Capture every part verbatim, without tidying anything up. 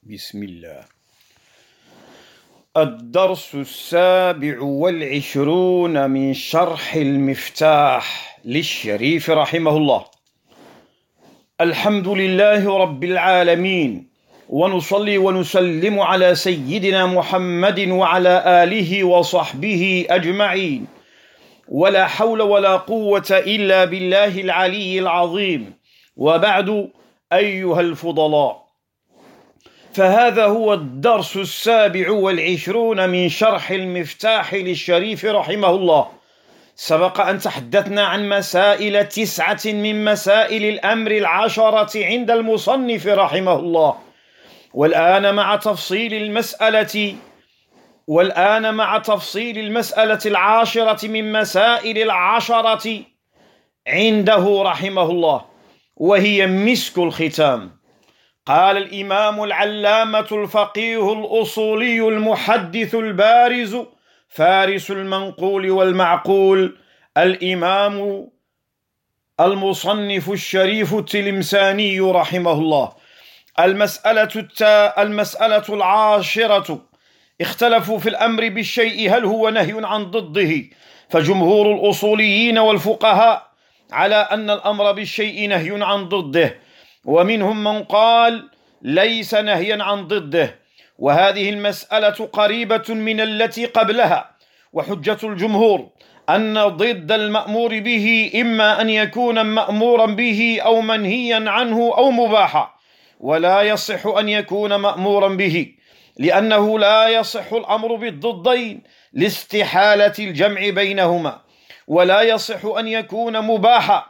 بسم الله. الدرس السابع والعشرون من شرح المفتاح للشريف رحمه الله. الحمد لله رب العالمين، ونصلي ونسلم على سيدنا محمد وعلى آله وصحبه أجمعين، ولا حول ولا قوة إلا بالله العلي العظيم. وبعد، أيها الفضلاء، فهذا هو الدرس السابع والعشرون من شرح المفتاح للشريف رحمه الله. سبق أن تحدثنا عن مسائل تسعة من مسائل الأمر العشرة عند المصنف رحمه الله، والآن مع تفصيل المسألة والآن مع تفصيل المسألة العاشرة من مسائل العشرة عنده رحمه الله، وهي مسك الختام. قال الإمام العلامة الفقيه الأصولي المحدث البارز فارس المنقول والمعقول الإمام المصنف الشريف التلمساني رحمه الله: المسألة التا المسألة العاشرة. اختلفوا في الأمر بالشيء هل هو نهي عن ضده، فجمهور الأصوليين والفقهاء على أن الأمر بالشيء نهي عن ضده، ومنهم من قال ليس نهيا عن ضده، وهذه المسألة قريبة من التي قبلها. وحجة الجمهور أن ضد المأمور به إما أن يكون مأمورا به أو منهيا عنه أو مباحا، ولا يصح أن يكون مأمورا به، لأنه لا يصح الأمر بالضدين لاستحالة الجمع بينهما، ولا يصح أن يكون مباحا،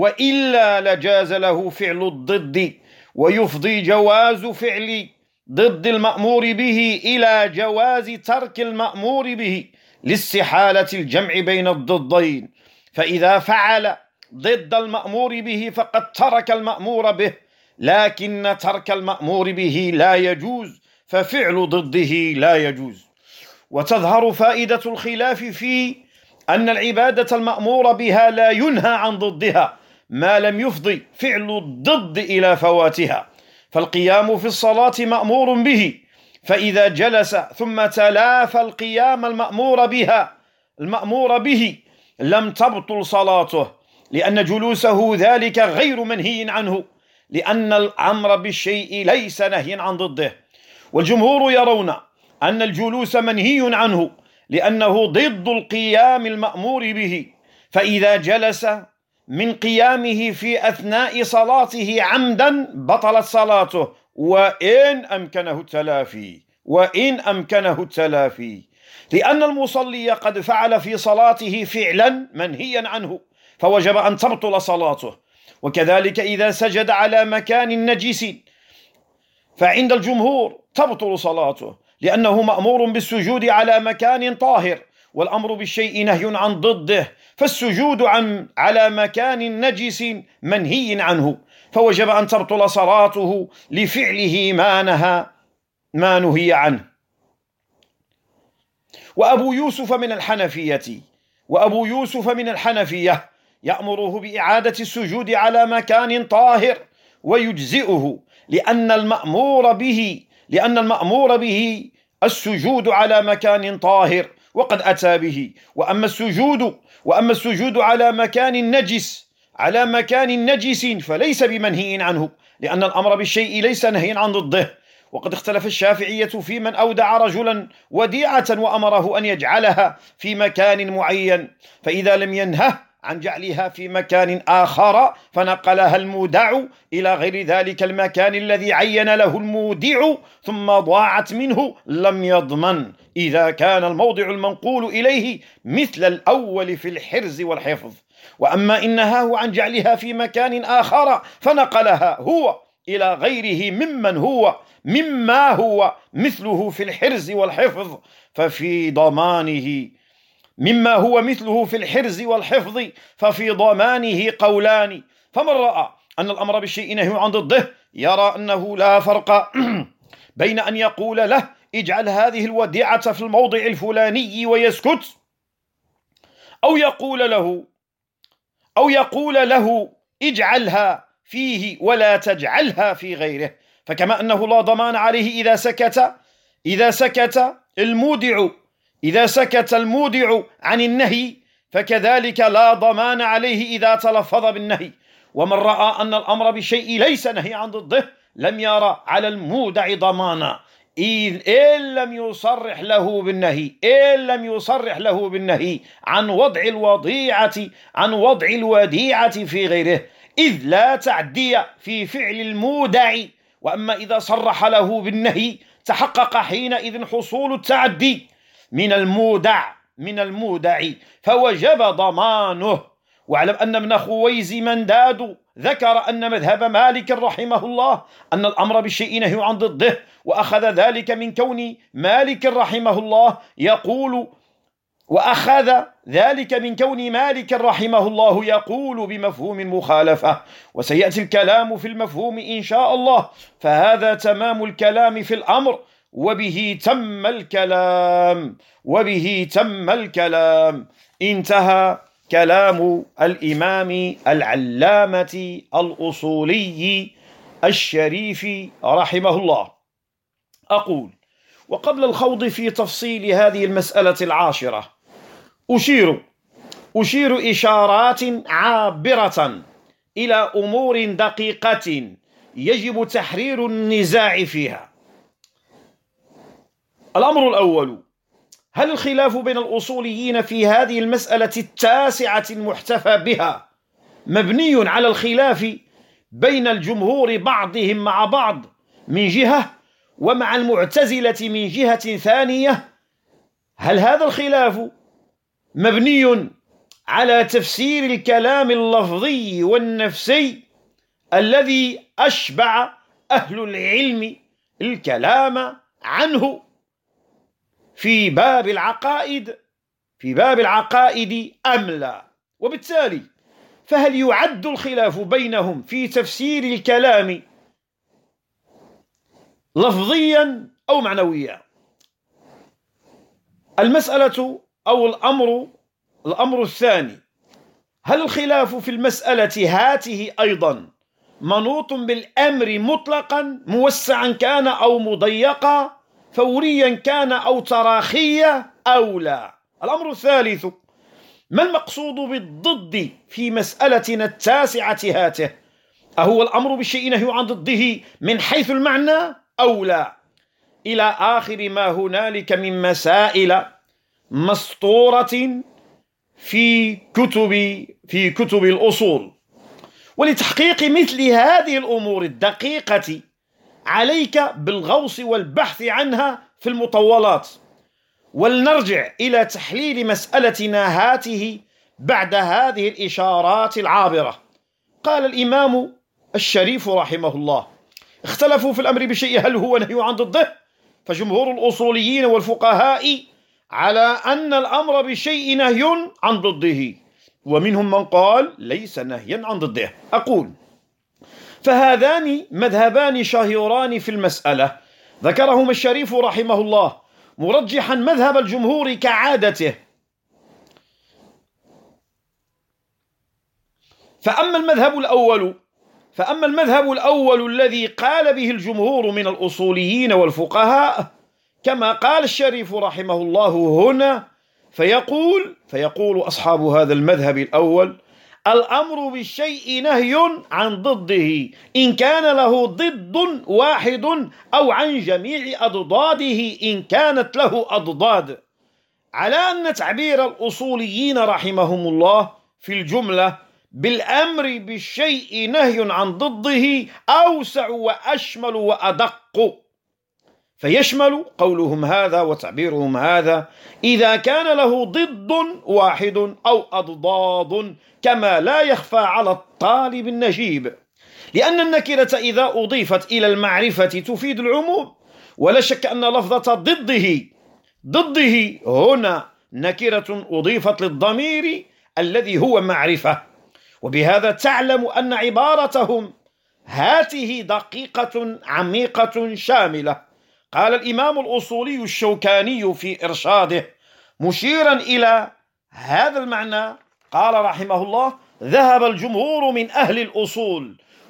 وإلا لجاز له فعل الضد، ويفضي جواز فعل ضد المأمور به إلى جواز ترك المأمور به لاستحالة الجمع بين الضدين. فإذا فعل ضد المأمور به فقد ترك المأمور به، لكن ترك المأمور به لا يجوز، ففعل ضده لا يجوز. وتظهر فائدة الخلاف في أن العبادة المأمور بها لا ينهى عن ضدها ما لم يفضي فعل الضد إلى فواتها. فالقيام في الصلاة مأمور به، فإذا جلس ثم تلافى القيام المأمور بها المأمور به لم تبطل صلاته، لأن جلوسه ذلك غير منهي عنه، لأن الأمر بالشيء ليس نهيا عن ضده. والجمهور يرون أن الجلوس منهي عنه، لأنه ضد القيام المأمور به، فإذا جلس من قيامه في أثناء صلاته عمدا بطلت صلاته، وإن أمكنه التلافي وإن أمكنه التلافي لأن المصلي قد فعل في صلاته فعلا منهيا عنه، فوجب أن تبطل صلاته. وكذلك إذا سجد على مكان نجس فعند الجمهور تبطل صلاته، لأنه مأمور بالسجود على مكان طاهر، والأمر بالشيء نهي عن ضده، فالسجود عن على مكان نجس منهي عنه، فوجب أن تبطل صلاته لفعله ما نهى ما نهي عنه. وأبو يوسف من الحنفية وأبو يوسف من الحنفية يأمره بإعادة السجود على مكان طاهر ويجزئه، لأن المأمور به لأن المأمور به السجود على مكان طاهر وقد أتى به. وأما السجود وأما السجود على مكان نجس على مكان نجس فليس بمنهي عنه، لأن الأمر بالشيء ليس نهيا عن ضده. وقد اختلف الشافعية في من أودع رجلا وديعة وأمره أن يجعلها في مكان معين، فإذا لم ينهه عن جعلها في مكان آخر فنقلها المودع إلى غير ذلك المكان الذي عين له المودع ثم ضاعت منه، لم يضمن إذا كان الموضع المنقول إليه مثل الأول في الحرز والحفظ. وأما إن نهاه عن جعلها في مكان آخر فنقلها هو إلى غيره ممن هو مما هو مثله في الحرز والحفظ ففي ضمانه مما هو مثله في الحرز والحفظ ففي ضمانه قولان. فمن رأى أن الأمر بالشيء نهي عن ضده يرى أنه لا فرق بين أن يقول له اجعل هذه الوديعة في الموضع الفلاني ويسكت، أو يقول له أو يقول له اجعلها فيه ولا تجعلها في غيره، فكما أنه لا ضمان عليه إذا سكت إذا سكت المودع إذا سكت المودع عن النهي، فكذلك لا ضمان عليه إذا تلفظ بالنهي. ومن رأى أن الأمر بالشيء ليس نهي عن ضده لم يرى على المودع ضمانا، إن لم يصرح له بالنهي إن لم يصرح له بالنهي عن وضع الوضيعة عن وضع الوديعة في غيره، إذ لا تعدي في فعل المودع. وأما إذا صرح له بالنهي تحقق حينئذ حصول التعدي من المودع من المودع فوجب ضمانه. واعلم أن ابن خويز منداد ذكر أن مذهب مالك رحمه الله أن الأمر بالشيء نهي عن ضده، وأخذ ذلك من كون مالك رحمه الله يقول وأخذ ذلك من كون مالك رحمه الله يقول بمفهوم المخالفة، وسيأتي الكلام في المفهوم إن شاء الله. فهذا تمام الكلام في الأمر، وبه تم الكلام وبه تم الكلام انتهى كلام الإمام العلامة الأصولي الشريف رحمه الله. أقول: وقبل الخوض في تفصيل هذه المسألة العاشرة أشير أشير إشارات عابرة إلى أمور دقيقة يجب تحرير النزاع فيها. الأمر الأول: هل الخلاف بين الأصوليين في هذه المسألة التاسعة المحتفى بها مبني على الخلاف بين الجمهور بعضهم مع بعض من جهة ومع المعتزلة من جهة ثانية؟ هل هذا الخلاف مبني على تفسير الكلام اللفظي والنفسي الذي أشبع أهل العلم الكلام عنه في باب العقائد في باب العقائد أم لا؟ وبالتالي فهل يعد الخلاف بينهم في تفسير الكلام لفظيا أو معنويا؟ المسألة أو الأمر الأمر الثاني: هل الخلاف في المسألة هاته أيضا منوط بالأمر مطلقا موسعا كان أو مضيقا، فوريا كان أو تراخيا أو لا؟ الأمر الثالث: ما المقصود بالضد في مسألتنا التاسعة هاته؟ أهو الأمر بالشيء نهي عن ضده من حيث المعنى أو لا؟ إلى آخر ما هنالك من مسائل مسطورة في كتب في كتب الأصول. ولتحقيق مثل هذه الأمور الدقيقة عليك بالغوص والبحث عنها في المطولات. ولنرجع إلى تحليل مسألتنا هاته بعد هذه الإشارات العابرة. قال الإمام الشريف رحمه الله: اختلفوا في الأمر بشيء هل هو نهي عن ضده؟ فجمهور الأصوليين والفقهاء على أن الأمر بشيء نهي عن ضده، ومنهم من قال ليس نهيا عن ضده. أقول: فهذان مذهبان شهيران في المسألة ذكرهما الشريف رحمه الله مرجحا مذهب الجمهور كعادته. فأما المذهب الأول فأما المذهب الأول الذي قال به الجمهور من الأصوليين والفقهاء كما قال الشريف رحمه الله هنا، فيقول فيقول أصحاب هذا المذهب الأول: الأمر بالشيء نهي عن ضده إن كان له ضد واحد أو عن جميع أضداده إن كانت له أضداد، على أن تعبير الأصوليين رحمهم الله في الجملة بالأمر بالشيء نهي عن ضده أوسع وأشمل وأدق، فيشمل قولهم هذا وتعبيرهم هذا إذا كان له ضد واحد أو أضداد، كما لا يخفى على الطالب النجيب، لأن النكرة إذا أضيفت إلى المعرفة تفيد العموم، ولا شك أن لفظة ضده ضده هنا نكرة أضيفت للضمير الذي هو معرفة. وبهذا تعلم أن عبارتهم هاته دقيقة عميقة شاملة. قال الإمام الأصولي الشوكاني في إرشاده مشيرا إلى هذا المعنى، قال رحمه الله: ذهب الجمهور من أهل الأصول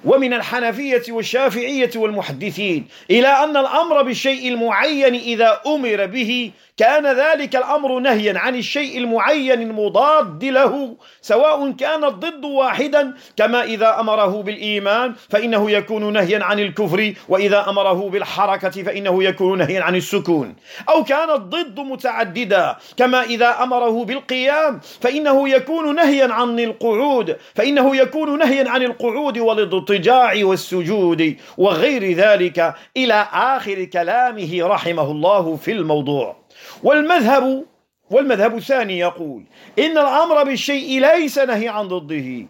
ومن الحنفية والشافعية والمحدثين إلى أن الأمر بالشيء المعين إذا أمر به كان ذلك الأمر نهيا عن الشيء المعين المضاد له، سواء كان الضد واحدا، كما إذا أمره بالإيمان فإنه يكون نهيا عن الكفر، وإذا أمره بالحركة فإنه يكون نهيا عن السكون، أو كان الضد متعددا، كما إذا أمره بالقيام فإنه يكون نهيا عن القعود، فإنه يكون نهيا عن القعود والاضطجاع والسجود وغير ذلك إلى آخر كلامه رحمه الله في الموضوع. والمذهب والمذهب الثاني يقول إن الأمر بالشيء ليس نهي عن ضده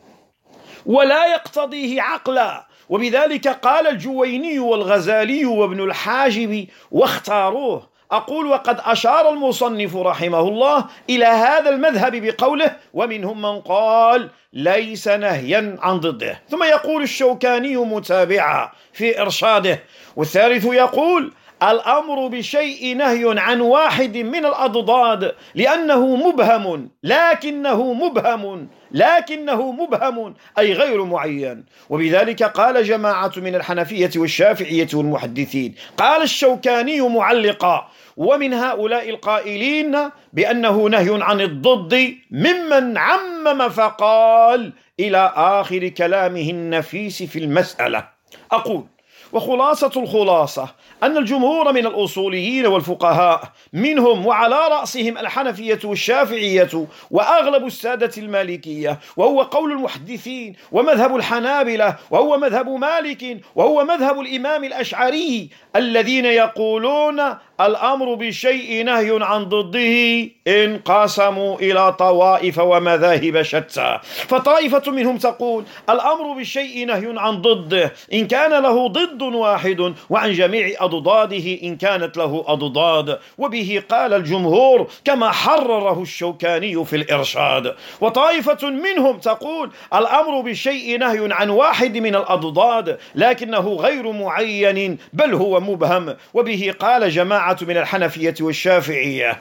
ولا يقتضيه عقلا، وبذلك قال الجويني والغزالي وابن الحاجب واختاروه. أقول وقد أشار المصنف رحمه الله إلى هذا المذهب بقوله ومنهم من قال ليس نهيا عن ضده. ثم يقول الشوكاني متابعا في إرشاده: والثالث يقول الأمر بشيء نهي عن واحد من الأضداد لأنه مبهم لكنه مبهم لكنه مبهم أي غير معين. وبذلك قال جماعة من الحنفية والشافعية والمحدثين. قال الشوكاني معلقا: ومن هؤلاء القائلين بأنه نهي عن الضد ممن عمم فقال إلى آخر كلامه النفيس في المسألة. أقول وخلاصة الخلاصة أن الجمهور من الأصوليين والفقهاء منهم وعلى رأسهم الحنفية والشافعية وأغلب السادة المالكية، وهو قول المحدثين، ومذهب الحنابلة، وهو مذهب مالك، وهو مذهب الإمام الأشعري، الذين يقولون الأمر بالشيء نهي عن ضده انقسموا إلى طوائف ومذاهب شتى. فطائفة منهم تقول الأمر بالشيء نهي عن ضده إن كان له ضد واحد، وعن جميع أضداده إن كانت له أضداد، وبه قال الجمهور كما حرره الشوكاني في الإرشاد. وطائفة منهم تقول الأمر بالشيء نهي عن واحد من الأضداد لكنه غير معين بل هو مبهم، وبه قال جماعة من الحنفية والشافعية.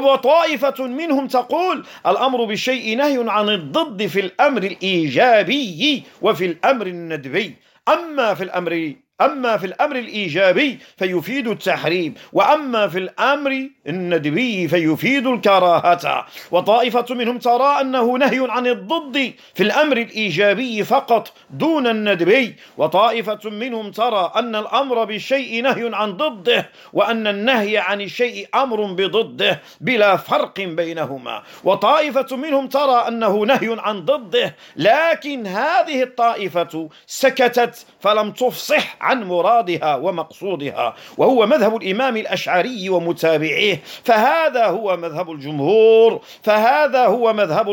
وطائفة منهم تقول الأمر بالشيء نهي عن الضد في الأمر الإيجابي وفي الأمر الندبي، أما في الأمر أما في الأمر الإيجابي فيفيد التحريم، وأما في الأمر الندبي فيفيد الكراهة. وطائفة منهم ترى أنه نهي عن الضد في الأمر الإيجابي فقط دون الندبي، وطائفة منهم ترى أن الأمر بالشيء نهي عن ضده، وأن النهي عن الشيء أمر بضده بلا فرق بينهما. وطائفة منهم ترى أنه نهي عن ضده، لكن هذه الطائفة سكتت فلم تفصح عن مرادها ومقصودها، وهو مذهب الإمام الأشعري ومتابعيه. فهذا هو مذهب الجمهور فهذا هو مذهب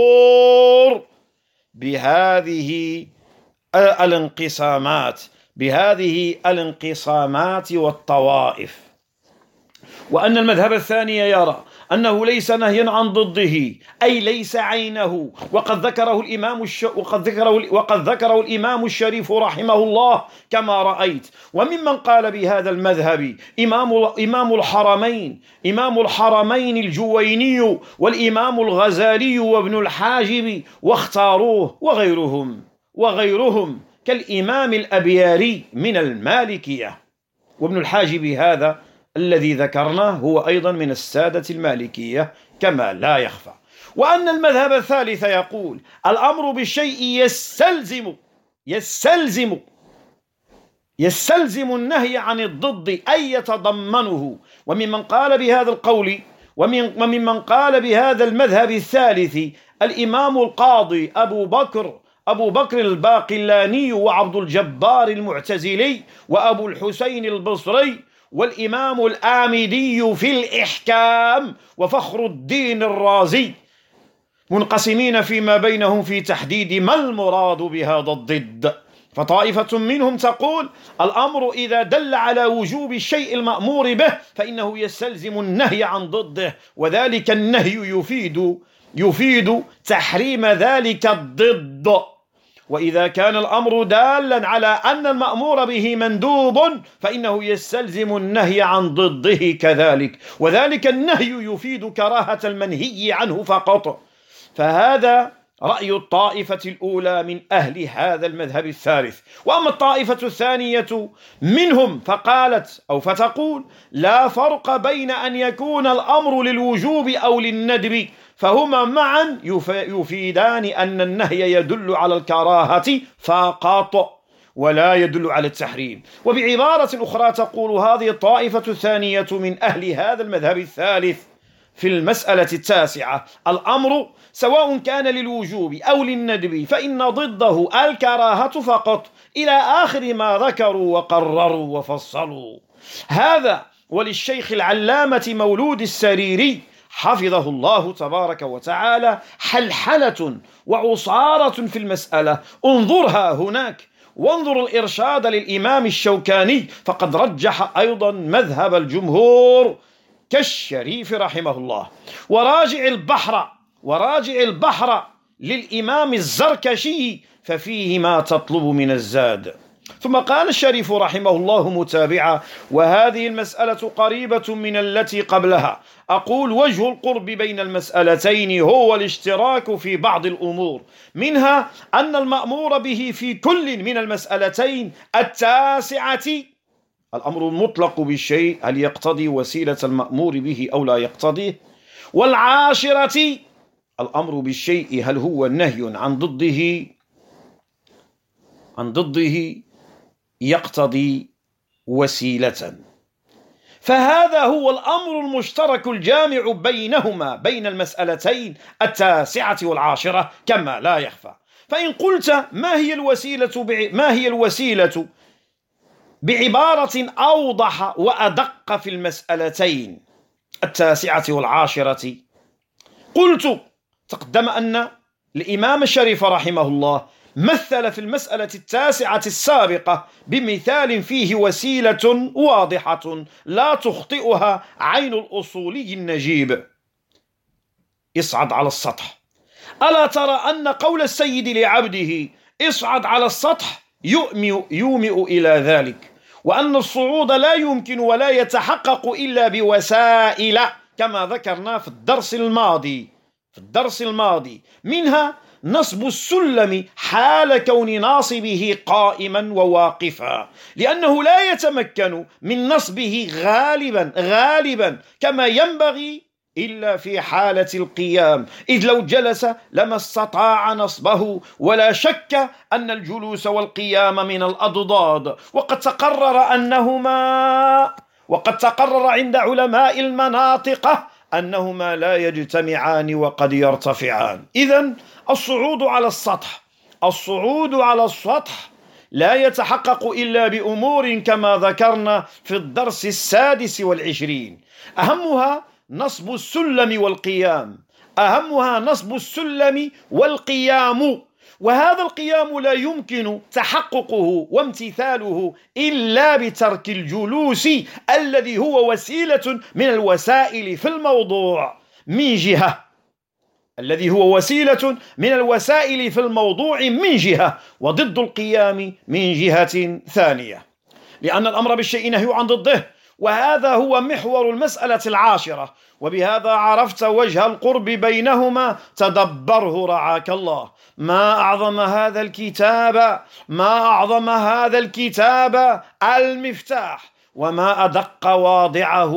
الجمهور بهذه الانقسامات بهذه الانقسامات والطوائف. وأن المذهب الثاني يرى أنه ليس نهيا عن ضده أي ليس عينه، وقد ذكره الإمام الش... وقد ذكره وقد ذكره الإمام الشريف رحمه الله كما رأيت. وممن قال بهذا المذهب إمام إمام الحرمين إمام الحرمين الجويني والإمام الغزالي وابن الحاجب واختاروه، وغيرهم وغيرهم كالإمام الأبياري من المالكية. وابن الحاجب هذا الذي ذكرناه هو أيضا من السادة المالكية كما لا يخفى. وأن المذهب الثالث يقول الأمر بالشيء يستلزم يستلزم يستلزم النهي عن الضد أي يتضمنه. وممن قال بهذا القول ومن وممن قال بهذا المذهب الثالث الإمام القاضي أبو بكر أبو بكر الباقلاني وعبد الجبار المعتزلي وأبو الحسين البصري والإمام الآمدي في الإحكام وفخر الدين الرازي، منقسمين فيما بينهم في تحديد ما المراد بهذا الضد. فطائفة منهم تقول الأمر إذا دل على وجوب الشيء المأمور به فإنه يستلزم النهي عن ضده، وذلك النهي يفيد يفيد تحريم ذلك الضد. وإذا كان الأمر دالا على أن المأمور به مندوب فإنه يستلزم النهي عن ضده كذلك، وذلك النهي يفيد كراهة المنهي عنه فقط. فهذا رأي الطائفة الأولى من أهل هذا المذهب الثالث. وأما الطائفة الثانية منهم فقالت أو فتقول: لا فرق بين أن يكون الأمر للوجوب أو للندب، فهما معا يفيدان أن النهي يدل على الكراهة فقط ولا يدل على التحريم. وبعبارة أخرى تقول هذه الطائفة الثانية من أهل هذا المذهب الثالث في المسألة التاسعة: الأمر سواء كان للوجوب أو للندب فإن ضده الكراهة فقط، إلى آخر ما ذكروا وقرروا وفصلوا. هذا وللشيخ العلامة مولود السريري حفظه الله تبارك وتعالى حلحلة وعصارة في المسألة، انظرها هناك، وانظر الإرشاد للإمام الشوكاني فقد رجح أيضا مذهب الجمهور كالشريف رحمه الله. وراجع البحر وراجع البحر للإمام الزركشي ففيه ما تطلب من الزاد. ثم قال الشريف رحمه الله متابعا: وهذه المسألة قريبة من التي قبلها. أقول: وجه القرب بين المسألتين هو الاشتراك في بعض الأمور، منها أن المأمور به في كل من المسألتين التاسعة الأمر المطلق بالشيء هل يقتضي وسيلة المأمور به أو لا يقتضيه، والعاشرة الأمر بالشيء هل هو نهي عن ضده عن ضده يقتضي وسيلة. فهذا هو الأمر المشترك الجامع بينهما بين المسألتين التاسعة والعاشرة كما لا يخفى. فإن قلت ما هي الوسيلة ما هي الوسيلة بعبارة أوضح وأدق في المسألتين التاسعة والعاشرة، قلت تقدم أن الإمام الشريف رحمه الله مثل في المسألة التاسعة السابقة بمثال فيه وسيلة واضحة لا تخطئها عين الأصولي النجيب: اصعد على السطح. ألا ترى أن قول السيد لعبده اصعد على السطح يؤمئ, يومئ إلى ذلك، وأن الصعود لا يمكن ولا يتحقق إلا بوسائل كما ذكرنا في الدرس الماضي في الدرس الماضي منها نصب السلم حال كون ناصبه قائما وواقفا، لأنه لا يتمكن من نصبه غالبا غالبا كما ينبغي إلا في حالة القيام، إذ لو جلس لما استطاع نصبه. ولا شك أن الجلوس والقيام من الأضداد، وقد تقرر أنهما وقد تقرر عند علماء المناطق أنهما لا يجتمعان وقد يرتفعان. إذن الصعود على السطح الصعود على السطح لا يتحقق إلا بأمور كما ذكرنا في الدرس السادس والعشرين، أهمها نصب السلم والقيام أهمها نصب السلم والقيام وهذا القيام لا يمكن تحققه وامتثاله إلا بترك الجلوس الذي هو وسيلة من الوسائل في الموضوع من جهة الذي هو وسيلة من الوسائل في الموضوع من جهة وضد القيام من جهة ثانية، لأن الأمر بالشيء نهي عن ضده، وهذا هو محور المسألة العاشرة. وبهذا عرفت وجه القرب بينهما، تدبره رعاك الله. ما أعظم هذا الكتاب ما أعظم هذا الكتاب المفتاح، وما أدق واضعه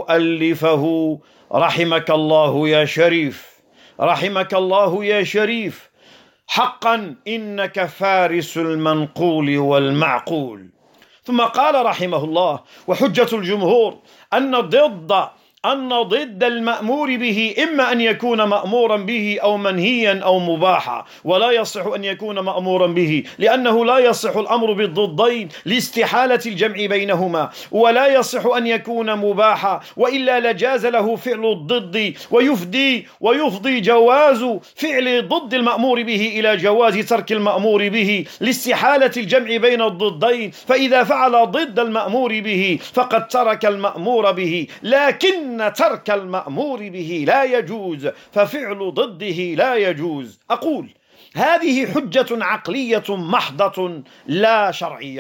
ومؤلفه. رحمك الله يا شريف رحمك الله يا شريف حقا إنك فارس المنقول والمعقول. ثم قال رحمه الله: وحجة الجمهور أن ضد أن ضد المأمور به إما أن يكون مأمورا به أو منهيا أو مباحا، ولا يصح أن يكون مأمورا به لأنه لا يصح الأمر بالضدين لاستحالة الجمع بينهما، ولا يصح أن يكون مباحا وإلا لجاز له فعل الضد، ويفضي ويفضي جواز فعل ضد المأمور به إلى جواز ترك المأمور به لاستحالة الجمع بين الضدين، فإذا فعل ضد المأمور به فقد ترك المأمور به، لكن ترك المأمور به لا يجوز، ففعل ضده لا يجوز. أقول هذه حجة عقلية محضة لا شرعية،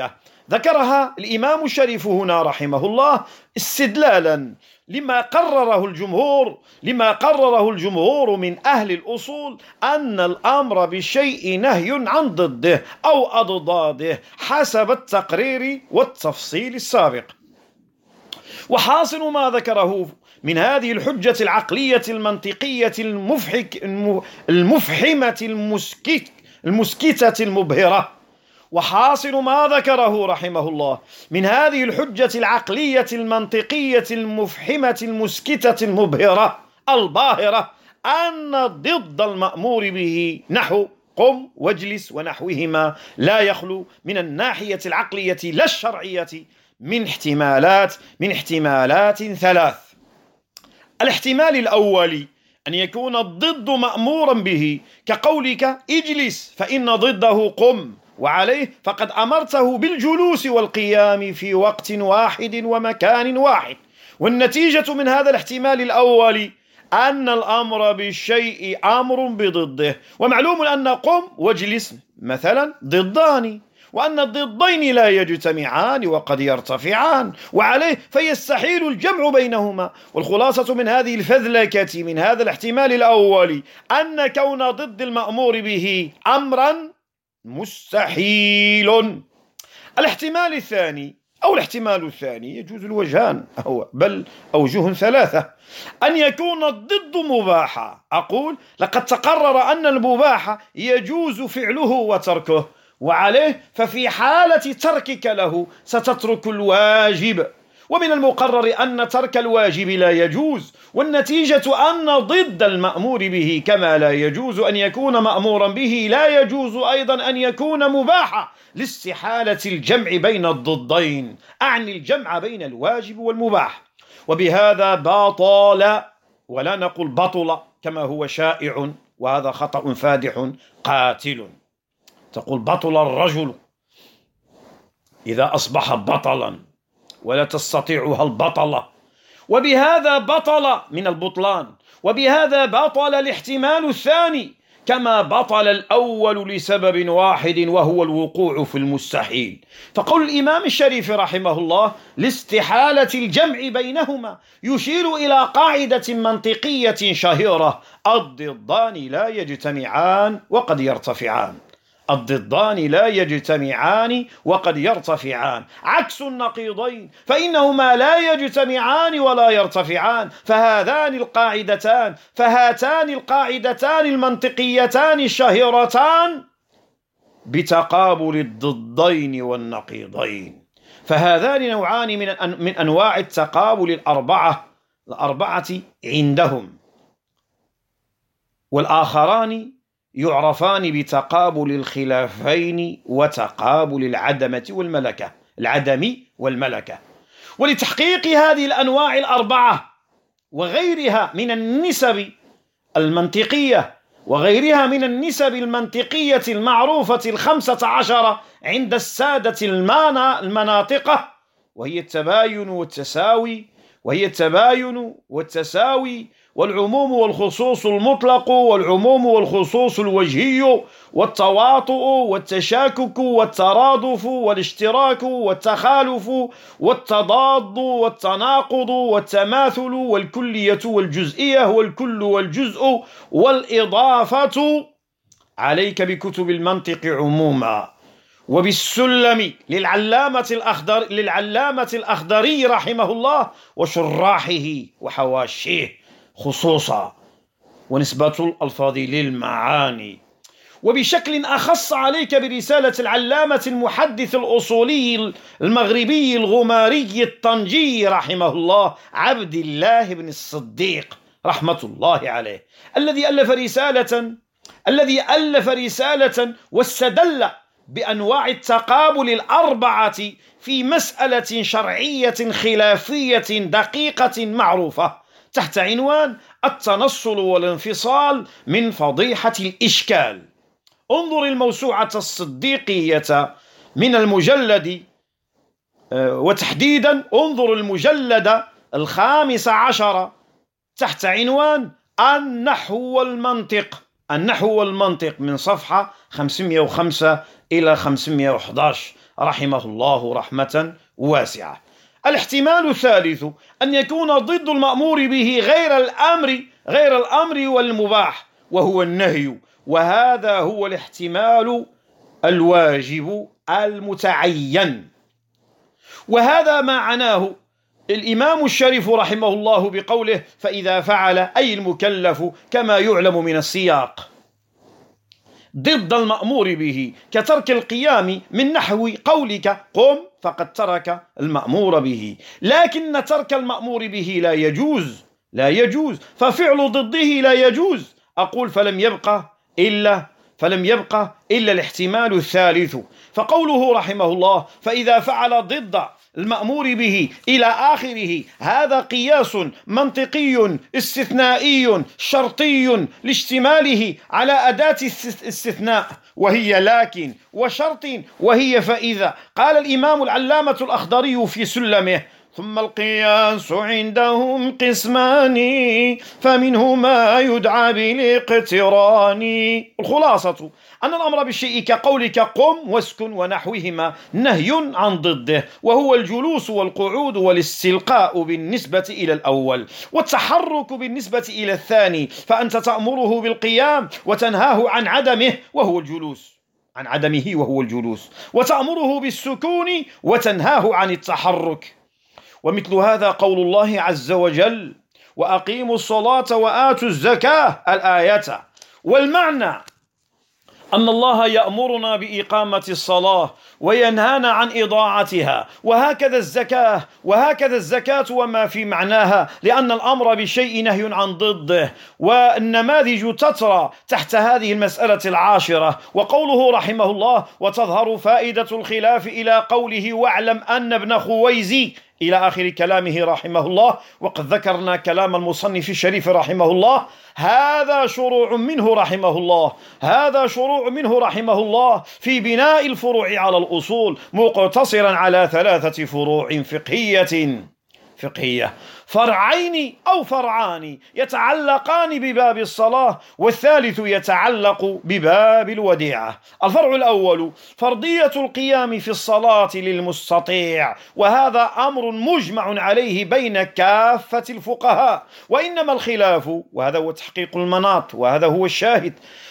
ذكرها الإمام الشريف هنا رحمه الله استدلالا لما قرره الجمهور لما قرره الجمهور من أهل الأصول أن الأمر بالشيء نهي عن ضده أو أضداده حسب التقرير والتفصيل السابق. وحاصل ما ذكره من هذه الحجة العقلية المنطقية المفحك المفحمة المسكت المسكتة المبهرة وحاصل ما ذكره رحمه الله من هذه الحجة العقلية المنطقية المفحمة المسكتة المبهرة الباهرة أن ضد المأمور به نحو قم واجلس ونحوهما لا يخلو من الناحية العقلية لا الشرعية من احتمالات من احتمالات ثلاث. الاحتمال الأول أن يكون الضد مأمورا به كقولك اجلس فإن ضده قم، وعليه فقد أمرته بالجلوس والقيام في وقت واحد ومكان واحد، والنتيجة من هذا الاحتمال الأول أن الأمر بالشيء أمر بضده، ومعلوم أن قم واجلس مثلا ضدان، وأن الضدين لا يجتمعان وقد يرتفعان، وعليه فيستحيل الجمع بينهما. والخلاصة من هذه الفذلكة من هذا الاحتمال الأول أن كون ضد المأمور به أمرا مستحيل. الاحتمال الثاني أو الاحتمال الثاني يجوز الوجهان أو بل أوجه ثلاثة، أن يكون الضد مباحا. أقول لقد تقرر أن المباح يجوز فعله وتركه، وعليه ففي حالة تركك له ستترك الواجب، ومن المقرر أن ترك الواجب لا يجوز، والنتيجة أن ضد المأمور به كما لا يجوز أن يكون مأمورا به لا يجوز أيضا أن يكون مباحا لاستحالة الجمع بين الضدين، أعني الجمع بين الواجب والمباح. وبهذا باطل ولا نقول بطل كما هو شائع، وهذا خطأ فادح قاتل. تقول بطل الرجل إذا أصبح بطلا ولا تستطيعها البطلة، وبهذا بطل من البطلان، وبهذا بطل الاحتمال الثاني كما بطل الأول لسبب واحد وهو الوقوع في المستحيل. فقول الإمام الشريف رحمه الله لاستحالة الجمع بينهما يشير إلى قاعدة منطقية شهيرة: الضدان لا يجتمعان وقد يرتفعان. الضدان لا يجتمعان وقد يرتفعان، عكس النقيضين فإنهما لا يجتمعان ولا يرتفعان. فهذان القاعدتان فهاتان القاعدتان المنطقيتان الشهيرتان بتقابل الضدين والنقيضين، فهذان نوعان من من أنواع التقابل الأربعة الأربعة عندهم، والآخران يعرفان بتقابل الخلافين وتقابل العدمة والملكة العدم والملكة. ولتحقيق هذه الأنواع الأربعة وغيرها من النسب المنطقية وغيرها من النسب المنطقية المعروفة الخمسة عشر عند السادة المناطقة، وهي التباين والتساوي وهي التباين والتساوي والعموم والخصوص المطلق والعموم والخصوص الوجهي والتواطؤ والتشاكك والترادف والاشتراك والتخالف والتضاد والتناقض والتماثل والكلية والجزئية والكل والجزء والإضافة. عليك بكتب المنطق عموما، وبالسلم للعلامة الأخضر للعلامة الأخضري رحمه الله وشراحه وحواشيه خصوصا، ونسبة الألفاظ للمعاني. وبشكل أخص عليك برسالة العلامة المحدث الأصولي المغربي الغماري الطنجي رحمه الله عبد الله بن الصديق رحمة الله عليه، الذي ألف رسالة الذي ألف رسالة واستدل بأنواع التقابل الأربعة في مسألة شرعية خلافية دقيقة معروفة تحت عنوان التنصل والانفصال من فضيحة الإشكال. انظر الموسوعة الصديقية من المجلد، وتحديدا انظر المجلد الخامس عشر تحت عنوان النحو والمنطق النحو والمنطق من صفحة خمسمائة وخمسة إلى خمسمائة وأحد عشر. رحمه الله رحمة واسعة. الاحتمال الثالث أن يكون ضد المأمور به غير الأمر غير الأمر والمباح، وهو النهي، وهذا هو الاحتمال الواجب المتعين. وهذا ما عناه الإمام الشريف رحمه الله بقوله: فإذا فعل، أي المكلف، كما يعلم من السياق، ضد المأمور به كترك القيام، من نحو قولك قم فقد ترك المأمور به. لكن ترك المأمور به لا يجوز لا يجوز ففعل ضده لا يجوز. أقول فلم يبقى إلا فلم يبقى إلا الاحتمال الثالث، فقوله رحمه الله: فإذا فعل ضد المأمور به إلى آخره، هذا قياس منطقي استثنائي شرطي لاشتماله على أداة الاستثناء، وهي لكن، وشرط، وهي فإذا. قال الإمام العلامة الأخضري في سلمه: ثم القياس عندهم قسمان، فمنه ما يدعى بالاقتران. الخلاصة أن الأمر بالشيء كقولك قم واسكن ونحوهما نهي عن ضده، وهو الجلوس والقعود والاستلقاء بالنسبة إلى الأول، والتحرك بالنسبة إلى الثاني، فأنت تأمره بالقيام وتنهاه عن عدمه وهو الجلوس عن عدمه وهو الجلوس وتأمره بالسكون وتنهاه عن التحرك. ومثل هذا قول الله عز وجل: وأقيموا الصلاة وآتوا الزكاة، الآية. والمعنى أن الله يأمرنا بإقامة الصلاة وينهانا عن إضاعتها، وهكذا الزكاة وهكذا الزكاة وما في معناها، لأن الأمر بشيء نهي عن ضده. والنماذج تترى تحت هذه المسألة العاشرة. وقوله رحمه الله: وتظهر فائدة الخلاف إلى قوله: واعلم أن ابن خويزي، إلى آخر كلامه رحمه الله. وقد ذكرنا كلام المصنف الشريف رحمه الله. هذا شروع منه رحمه الله هذا شروع منه رحمه الله في بناء الفروع على الأصول، مقتصرا على ثلاثة فروع فقهية فقهية فرعين أو فرعان يتعلقان بباب الصلاة، والثالث يتعلق بباب الوديعة. الفرع الأول فرضية القيام في الصلاة للمستطيع، وهذا أمر مجمع عليه بين كافة الفقهاء، وإنما الخلاف، وهذا هو تحقيق المناط وهذا هو الشاهد،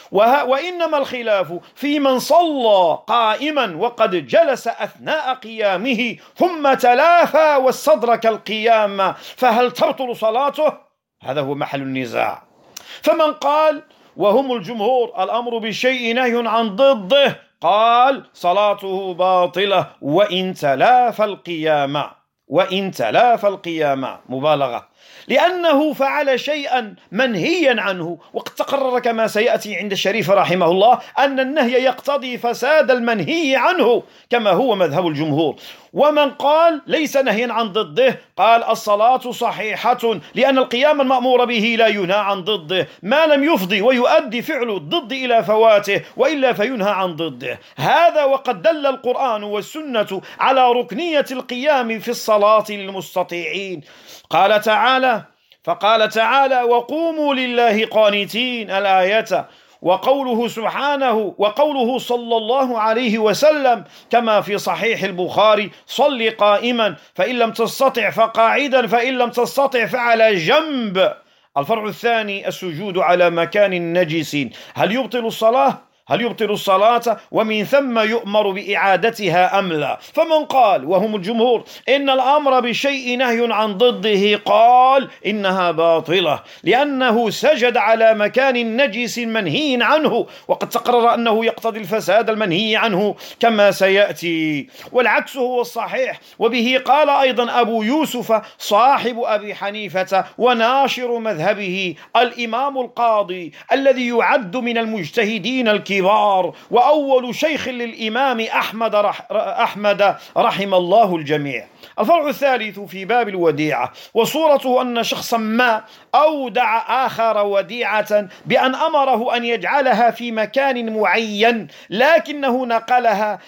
وإنما الخلاف في من صلى قائما وقد جلس أثناء قيامه ثم تلافى واستدرك القيام، فهل تبطل صلاته؟ هذا هو محل النزاع. فمن قال، وهم الجمهور، الأمر بالشيء نهي عن ضده، قال صلاته باطلة وإن تلافى القيام وإن تلافى القيام مبالغة، لأنه فعل شيئا منهيا عنه. وقد تقرر كما سيأتي عند الشريف رحمه الله أن النهي يقتضي فساد المنهي عنه، كما هو مذهب الجمهور. ومن قال ليس نهيا عن ضده، قال الصلاة صحيحة، لأن القيام المأمور به لا ينهى عن ضده ما لم يفضي ويؤدي فعل الضد إلى فواته، وإلا فينهى عن ضده. هذا وقد دل القرآن والسنة على ركنية القيام في الصلاة للمستطيعين. قال تعالى فقال تعالى: وقوموا لله قانتين، الآية. وقوله سبحانه وقوله صلى الله عليه وسلم كما في صحيح البخاري: صل قائما، فإن لم تستطع فقاعدا، فإن لم تستطع فعلى جنب. الفرع الثاني السجود على مكان نجس، هل يبطل الصلاة؟ هل يبطل الصلاة؟ ومن ثم يؤمر بإعادتها أم لا؟ فمن قال، وهم الجمهور، إن الأمر بشيء نهي عن ضده، قال إنها باطلة لأنه سجد على مكان نجس منهي عنه، وقد تقرر أنه يقتضي الفساد المنهي عنه كما سيأتي. والعكس هو الصحيح، وبه قال أيضا أبو يوسف صاحب أبي حنيفة وناشر مذهبه الإمام القاضي الذي يعد من المجتهدين الكبار، وأول شيخ للإمام أحمد, رح أحمد رحم الله الجميع. الفرع الثالث في باب الوديعة، وصورته أن شخصا ما أودع آخر وديعة بأن أمره أن يجعلها في مكان معين، لكنه نقلها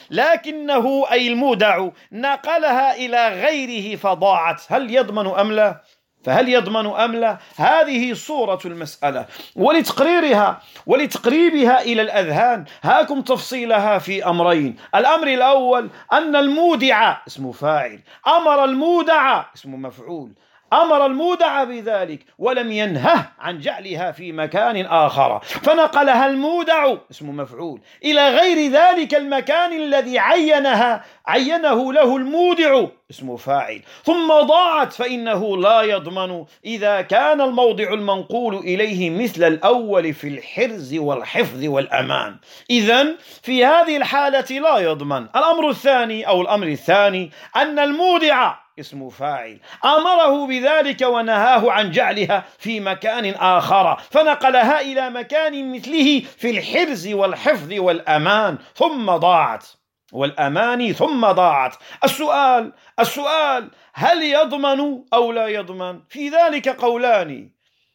لكنه أي المودع نقلها إلى غيره فضاعت، هل يضمن أم لا؟ فهل يضمن أم لا؟ هذه صورة المسألة، ولتقريرها ولتقريبها إلى الأذهان هاكم تفصيلها في أمرين. الأمر الأول أن المودع اسم فاعل، أمر المودع اسم مفعول، أمر المودع بذلك ولم ينهه عن جعلها في مكان آخر، فنقلها المودع اسم مفعول إلى غير ذلك المكان الذي عينها عينه له المودع اسم فاعل، ثم ضاعت، فإنه لا يضمن إذا كان الموضع المنقول إليه مثل الأول في الحرز والحفظ والأمان. إذن في هذه الحالة لا يضمن. الأمر الثاني أو الأمر الثاني أن المودع اسم فاعل أمره بذلك ونهاه عن جعلها في مكان آخر، فنقلها إلى مكان مثله في الحرز والحفظ والأمان ثم ضاعت والأمان ثم ضاعت. السؤال السؤال هل يضمن أو لا يضمن؟ في ذلك قولان.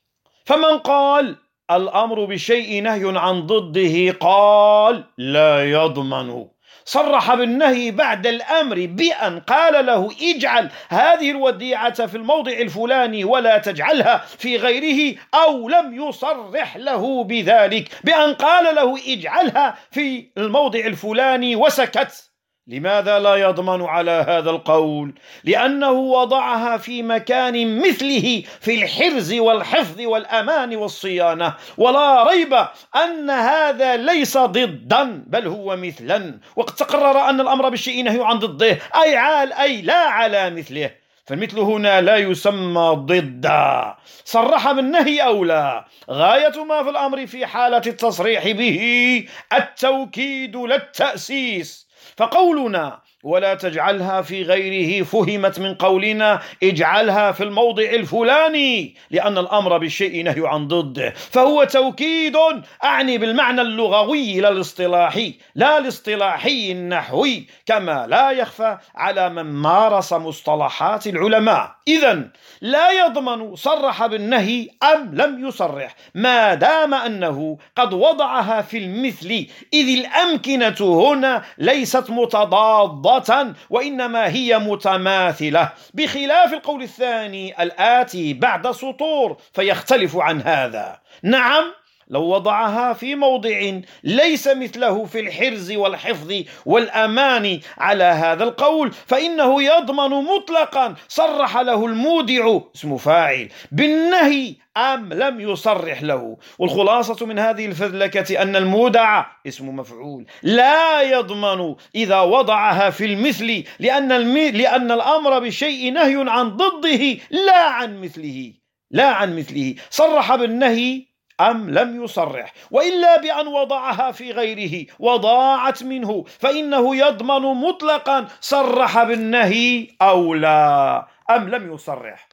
فمن قال الأمر بالشيء نهي عن ضده قال لا يضمن، صرح بالنهي بعد الأمر بأن قال له اجعل هذه الوديعة في الموضع الفلاني ولا تجعلها في غيره، أو لم يصرح له بذلك بأن قال له اجعلها في الموضع الفلاني وسكت. لماذا لا يضمن على هذا القول؟ لأنه وضعها في مكان مثله في الحرز والحفظ والأمان والصيانة، ولا ريب أن هذا ليس ضدا بل هو مثلا، وقد تقرر أن الأمر بالشيء نهي عن ضده أي عال أي لا على مثله، فالمثل هنا لا يسمى ضدا. صرح بالنهي أو لا، غاية ما في الأمر في حالة التصريح به التوكيد لا التأسيس. فقولنا ولا تجعلها في غيره فهمت من قولنا اجعلها في الموضع الفلاني، لأن الأمر بالشيء نهي عن ضده، فهو توكيد أعني بالمعنى اللغوي لا الاصطلاحي، لا الاصطلاحي النحوي، كما لا يخفى على من مارس مصطلحات العلماء. إذن لا يضمن صرح بالنهي أم لم يصرح، ما دام أنه قد وضعها في المثل، إذ الأمكنة هنا ليست متضادة وإنما هي متماثلة، بخلاف القول الثاني الآتي بعد سطور فيختلف عن هذا. نعم، لو وضعها في موضع ليس مثله في الحرز والحفظ والأمان على هذا القول فإنه يضمن مطلقا، صرح له المودع اسم فاعل بالنهي أم لم يصرح له. والخلاصة من هذه الفذلكة أن المودع اسم مفعول لا يضمن إذا وضعها في المثل، لأن, الم... لأن الأمر بشيء نهي عن ضده لا عن مثله لا عن مثله صرح بالنهي أم لم يصرح، وإلا بأن وضعها في غيره وضاعت منه فإنه يضمن مطلقا صرح بالنهي أو لا أم لم يصرح.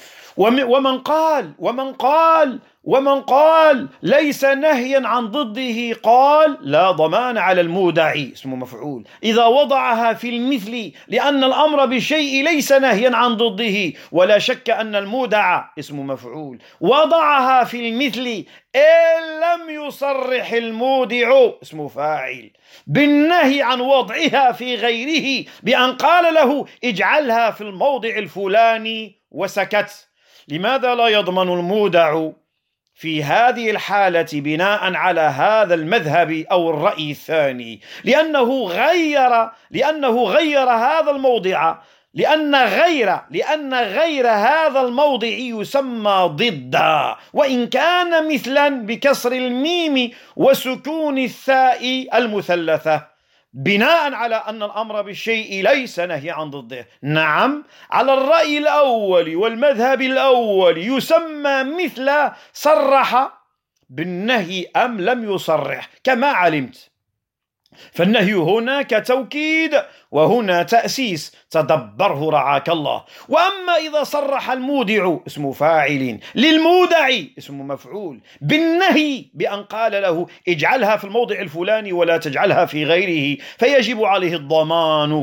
ومن قال ومن قال ومن قال ليس نهيا عن ضده قال لا ضمان على المودع اسم مفعول إذا وضعها في المثل، لأن الأمر بالشيء ليس نهيا عن ضده، ولا شك أن المودع اسم مفعول وضعها في المثل إن لم يصرح المودع اسم فاعل بالنهي عن وضعها في غيره بأن قال له اجعلها في الموضع الفلاني وسكت. لماذا لا يضمن المودع في هذه الحالة بناء على هذا المذهب أو الرأي الثاني؟ لأنه غير لأنه غير هذا الموضع، لأن غير لأن غير هذا الموضع يسمى ضدا، وإن كان مثلا بكسر الميم وسكون الثاء المثلثة، بناء على أن الأمر بالشيء ليس نهي عن ضده. نعم، على الرأي الأول والمذهب الأول يسمى مثل صرح بالنهي أم لم يصرح كما علمت، فالنهي هنا كتوكيد وهنا تأسيس، تدبره رعاك الله. وأما إذا صرح المودع اسم فاعل للمودع اسم مفعول بالنهي بأن قال له اجعلها في الموضع الفلاني ولا تجعلها في غيره، فيجب عليه الضمان،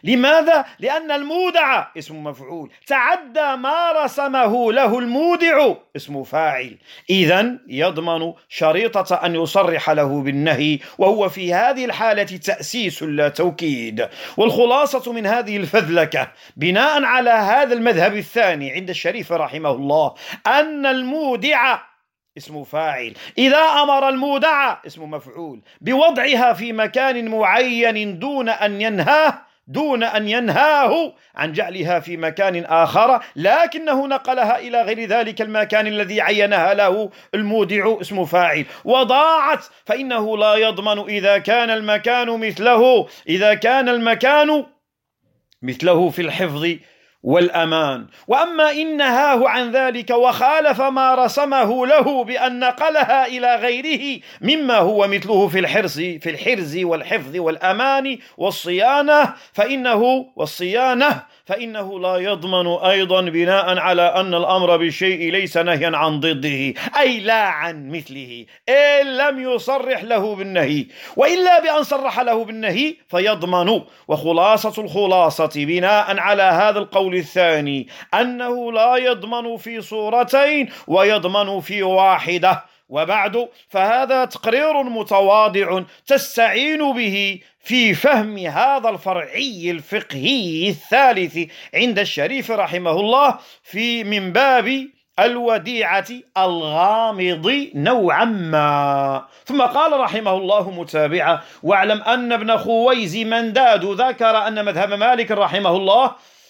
لماذا؟ لأن المودع اسم مفعول، تعدى ما رسمه له المودع اسم فاعل، إذن يضمن شريطة أن يصرح له بالنهي، وهو في هذه الحالة تأسيس لا توكيد. والخلاصة من هذه الفذلكة بناء على هذا المذهب الثاني عند الشريف رحمه الله أن المودع اسم فاعل، إذا أمر المودع اسم مفعول بوضعها في مكان معين دون أن ينهاه دون أن ينهاه عن جعلها في مكان آخر، لكنه نقلها إلى غير ذلك المكان الذي عينها له المودع اسم فاعل، وضاعت، فإنه لا يضمن إذا كان المكان مثله إذا كان المكان مثله في الحفظ والأمان. وأما إن نهاه عن ذلك وخالف ما رسمه له بأن نقلها إلى غيره مما هو مثله في الحرز في الحرز والحفظ والأمان والصيانة فإنه والصيانة فإنه لا يضمن أيضا بناء على أن الأمر بالشيء ليس نهيا عن ضده، أي لا عن مثله، إن لم يصرح له بالنهي، وإلا بأن صرح له بالنهي فيضمن. وخلاصة الخلاصة بناء على هذا القول الثاني أنه لا يضمن في صورتين ويضمن في واحدة. وبعد، فهذا تقرير متواضع تستعين به في فهم هذا الفرعي الفقهي الثالث عند الشريف رحمه الله في من باب الوديعة الغامض نوعا ما. ثم قال رحمه الله متابعا: واعلم أن ابن خويز منداد ذكر أن مذهب مالك رحمه الله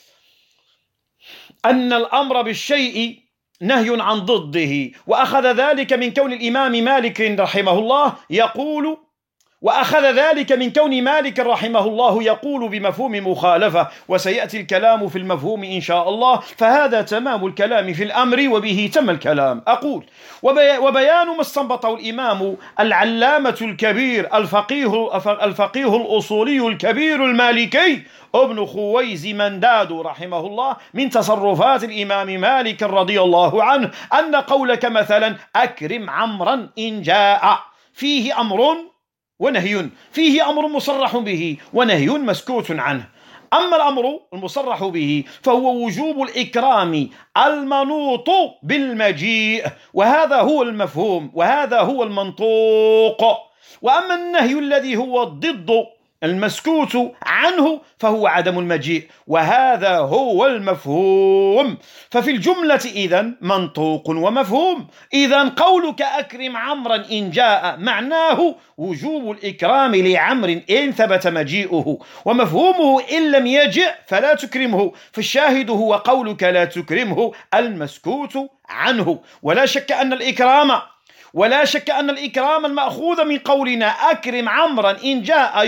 أن الأمر بالشيء نهي عن ضده، وأخذ ذلك من كون الإمام مالك رحمه الله يقول وأخذ ذلك من كون مالك رحمه الله يقول بمفهوم مخالفة، وسيأتي الكلام في المفهوم إن شاء الله، فهذا تمام الكلام في الأمر وبه تم الكلام. أقول: وبي وبيان ما استنبطه الإمام العلامة الكبير الفقيه الفقيه الأصولي الكبير المالكي ابن خويز منداد رحمه الله من تصرفات الإمام مالك رضي الله عنه أن قولك مثلا أكرم عمرا إن جاء فيه أمر ونهي، فيه أمر مصرح به ونهي مسكوت عنه. أما الأمر المصرح به فهو وجوب الإكرام المنوط بالمجيء، وهذا هو المفهوم وهذا هو المنطوق. وأما النهي الذي هو الضد المسكوت عنه فهو عدم المجيء، وهذا هو المفهوم. ففي الجملة إذن منطوق ومفهوم. إذن قولك أكرم عمرا إن جاء معناه وجوب الإكرام لعمر إن ثبت مجيئه، ومفهومه إن لم يجئ فلا تكرمه، فالشاهد هو قولك لا تكرمه المسكوت عنه. ولا شك أن الإكرام ولا شك أن الإكرام المأخوذ من قولنا أكرم عمرا إن جاء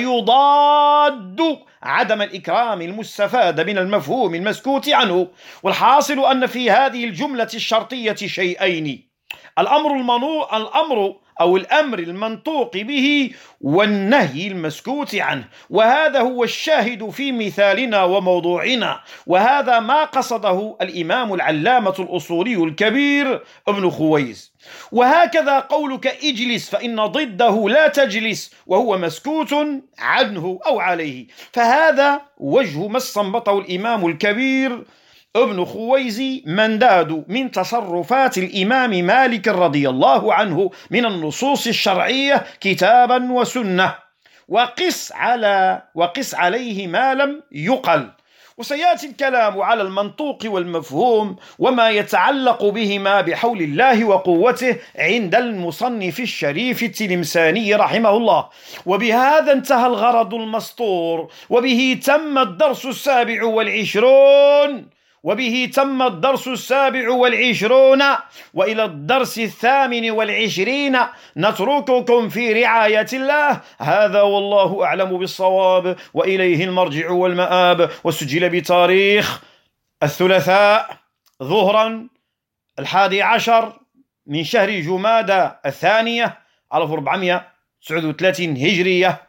يضاد عدم الإكرام المستفاد من المفهوم المسكوت عنه. والحاصل أن في هذه الجملة الشرطية شيئين: الأمر المنو الأمر أو الأمر المنطوق به والنهي المسكوت عنه، وهذا هو الشاهد في مثالنا وموضوعنا، وهذا ما قصده الإمام العلامة الأصولي الكبير ابن خويز. وهكذا قولك اجلس فإن ضده لا تجلس وهو مسكوت عنه أو عليه، فهذا وجه ما استنبطه الإمام الكبير ابن خويز منداد من تصرفات الإمام مالك رضي الله عنه من النصوص الشرعية كتابا وسنة، وقس على وقس عليه ما لم يقل. وسيأتي الكلام على المنطوق والمفهوم وما يتعلق بهما بحول الله وقوته عند المصنف الشريف التلمساني رحمه الله. وبهذا انتهى الغرض المسطور، وبه تم الدرس السابع والعشرون وبه تم الدرس السابع والعشرون وإلى الدرس الثامن والعشرين نترككم في رعاية الله. هذا والله أعلم بالصواب، وإليه المرجع والمآب. وسجل بتاريخ الثلاثاء ظهرا الحادي عشر من شهر جمادى الثانية ألف وأربعمائة وتسعة وثلاثين هجرية،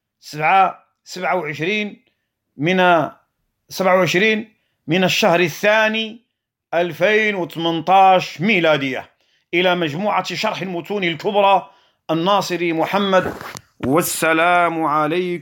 سبعة وعشرين من سبعة وعشرين من الشهر الثاني ألفين وثمانية عشر ميلادية، إلى مجموعة شرح المتون الكبرى الناصري محمد. والسلام عليكم.